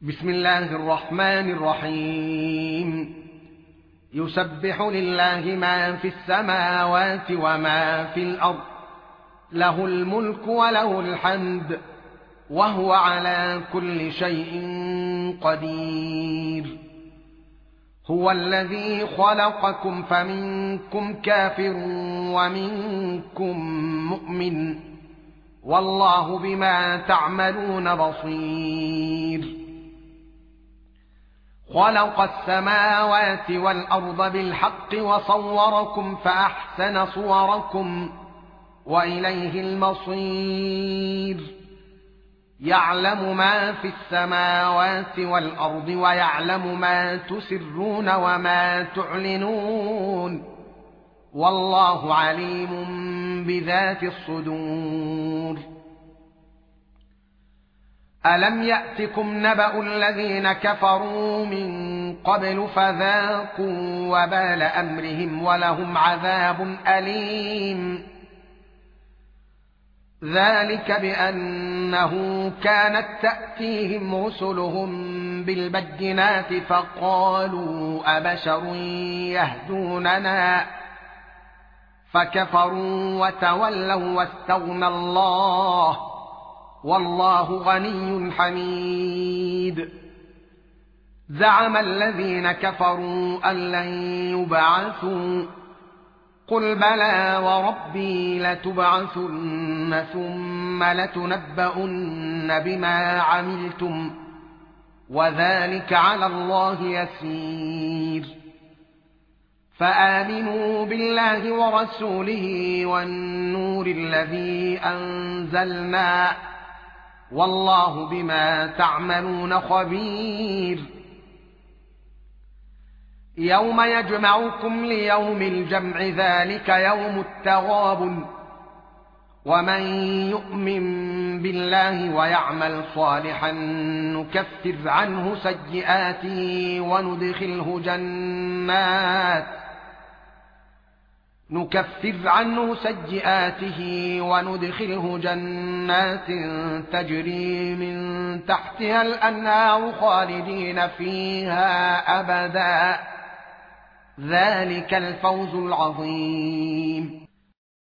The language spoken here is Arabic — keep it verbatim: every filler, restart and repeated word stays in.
بسم الله الرحمن الرحيم يسبح لله ما في السماوات وما في الأرض له الملك وله الحمد وهو على كل شيء قدير. هو الذي خلقكم فمنكم كافر ومنكم مؤمن والله بما تعملون بصير. خلق السماوات والأرض بالحق وصوركم فأحسن صوركم وإليه المصير. يعلم ما في السماوات والأرض ويعلم ما تسرون وما تعلنون والله عليم بذات الصدور. ألم يأتكم نبأ الذين كفروا من قبل فذاقوا وبال أمرهم ولهم عذاب أليم. ذلك بأنه كانت تأتيهم رسلهم بالبينات فقالوا أبشر يهدوننا فكفروا وتولوا واستغنى الله والله غني حميد. زعم الذين كفروا أن لن يبعثوا قل بلى وربي لتبعثن ثم لتنبؤن بما عملتم وذلك على الله يسير. فآمنوا بالله ورسوله والنور الذي أنزلنا والله بما تعملون خبير. يوم يجمعكم ليوم الجمع ذلك يوم التغابن ومن يؤمن بالله ويعمل صالحا نكفر عنه سيئاته وندخله جنات نكفر عنه سيئاته وندخله جنات تجري من تحتها الأنهار خالدين فيها أبدا ذلك الفوز العظيم.